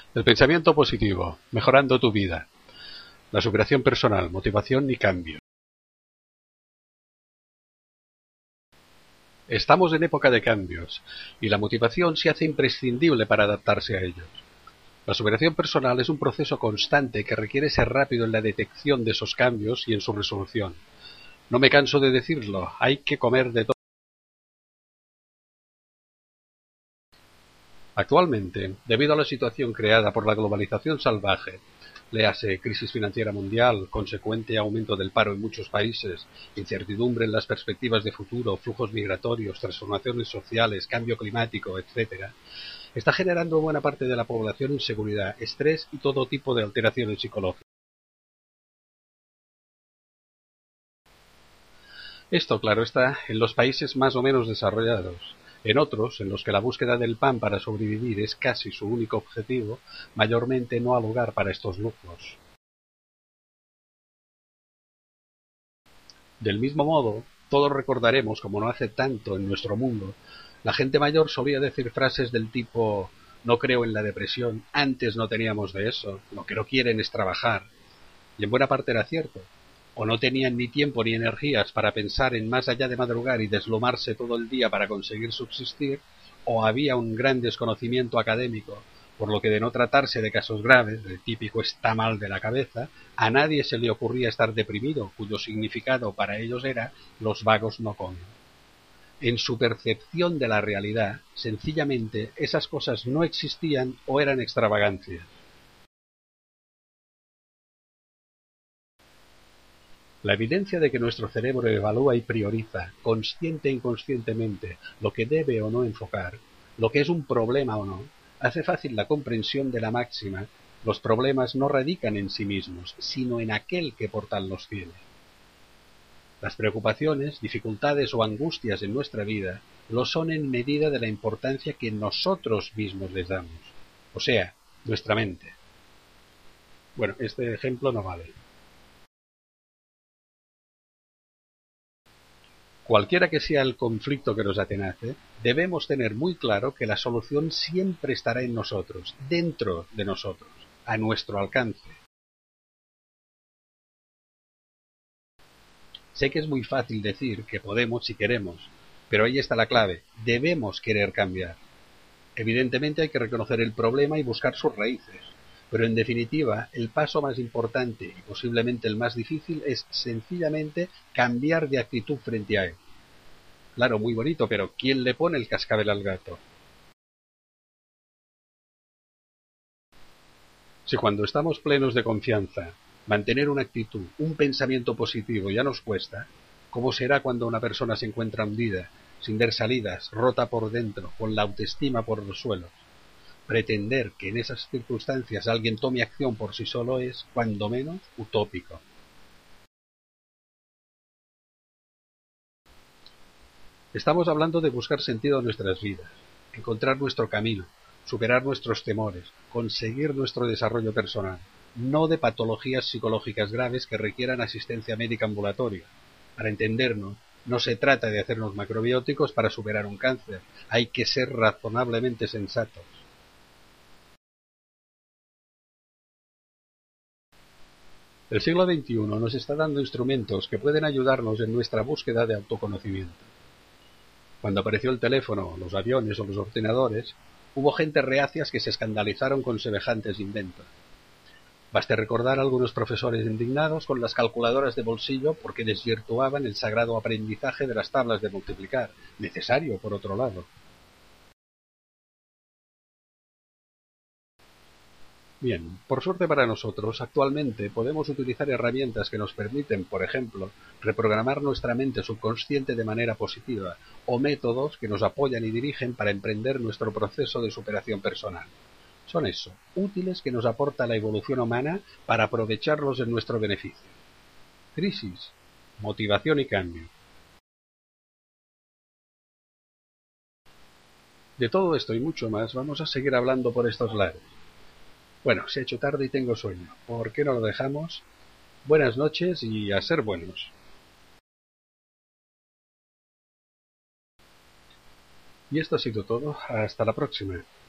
El pensamiento positivo, mejorando tu vida. La superación personal, motivación y cambio. Estamos en época de cambios, y la motivación se hace imprescindible para adaptarse a ellos. La superación personal es un proceso constante que requiere ser rápido en la detección de esos cambios y en su resolución. No me canso de decirlo, hay que comer de todo. Actualmente, debido a la situación creada por la globalización salvaje, léase crisis financiera mundial, consecuente aumento del paro en muchos países, incertidumbre en las perspectivas de futuro, flujos migratorios, transformaciones sociales, cambio climático, etc., está generando en buena parte de la población inseguridad, estrés y todo tipo de alteraciones psicológicas. Esto, claro está, en los países más o menos desarrollados. En otros, en los que la búsqueda del pan para sobrevivir es casi su único objetivo, mayormente no ha lugar para estos lujos. Del mismo modo, todos recordaremos, como no hace tanto en nuestro mundo, la gente mayor solía decir frases del tipo «no creo en la depresión, antes no teníamos de eso, lo que no quieren es trabajar». Y en buena parte era cierto. O no tenían ni tiempo ni energías para pensar en más allá de madrugar y deslomarse todo el día para conseguir subsistir, o había un gran desconocimiento académico, por lo que de no tratarse de casos graves, el típico está mal de la cabeza, a nadie se le ocurría estar deprimido, cuyo significado para ellos era los vagos no comen. En su percepción de la realidad, sencillamente esas cosas no existían o eran extravagancias. La evidencia de que nuestro cerebro evalúa y prioriza, consciente e inconscientemente, lo que debe o no enfocar, lo que es un problema o no, hace fácil la comprensión de la máxima: los problemas no radican en sí mismos, sino en aquel que por tal los tiene. Las preocupaciones, dificultades o angustias en nuestra vida lo son en medida de la importancia que nosotros mismos les damos, o sea, nuestra mente. Bueno, este ejemplo no vale. Cualquiera que sea el conflicto que nos atenace, debemos tener muy claro que la solución siempre estará en nosotros, dentro de nosotros, a nuestro alcance. Sé que es muy fácil decir que podemos si queremos, pero ahí está la clave: debemos querer cambiar. Evidentemente hay que reconocer el problema y buscar sus raíces, pero en definitiva el paso más importante y posiblemente el más difícil es sencillamente cambiar de actitud frente a él. Claro, muy bonito, pero ¿quién le pone el cascabel al gato? Si cuando estamos plenos de confianza, mantener una actitud, un pensamiento positivo ya nos cuesta, ¿cómo será cuando una persona se encuentra hundida, sin ver salidas, rota por dentro, con la autoestima por los suelos? Pretender que en esas circunstancias alguien tome acción por sí solo es, cuando menos, utópico. Estamos hablando de buscar sentido a nuestras vidas, encontrar nuestro camino, superar nuestros temores, conseguir nuestro desarrollo personal, no de patologías psicológicas graves que requieran asistencia médica ambulatoria. Para entendernos, no se trata de hacernos macrobióticos para superar un cáncer, hay que ser razonablemente sensatos. El siglo XXI nos está dando instrumentos que pueden ayudarnos en nuestra búsqueda de autoconocimiento. Cuando apareció el teléfono, los aviones o los ordenadores, hubo gente reacias que se escandalizaron con semejantes inventos. Baste recordar a algunos profesores indignados con las calculadoras de bolsillo porque desvirtuaban el sagrado aprendizaje de las tablas de multiplicar, necesario por otro lado. Bien, por suerte para nosotros, actualmente podemos utilizar herramientas que nos permiten, por ejemplo, reprogramar nuestra mente subconsciente de manera positiva, o métodos que nos apoyan y dirigen para emprender nuestro proceso de superación personal. Son eso, útiles, que nos aporta la evolución humana para aprovecharlos en nuestro beneficio. Crisis, motivación y cambio. De todo esto y mucho más vamos a seguir hablando por estos lares. Bueno, se ha hecho tarde y tengo sueño. ¿Por qué no lo dejamos? Buenas noches y a ser buenos. Y esto ha sido todo. Hasta la próxima.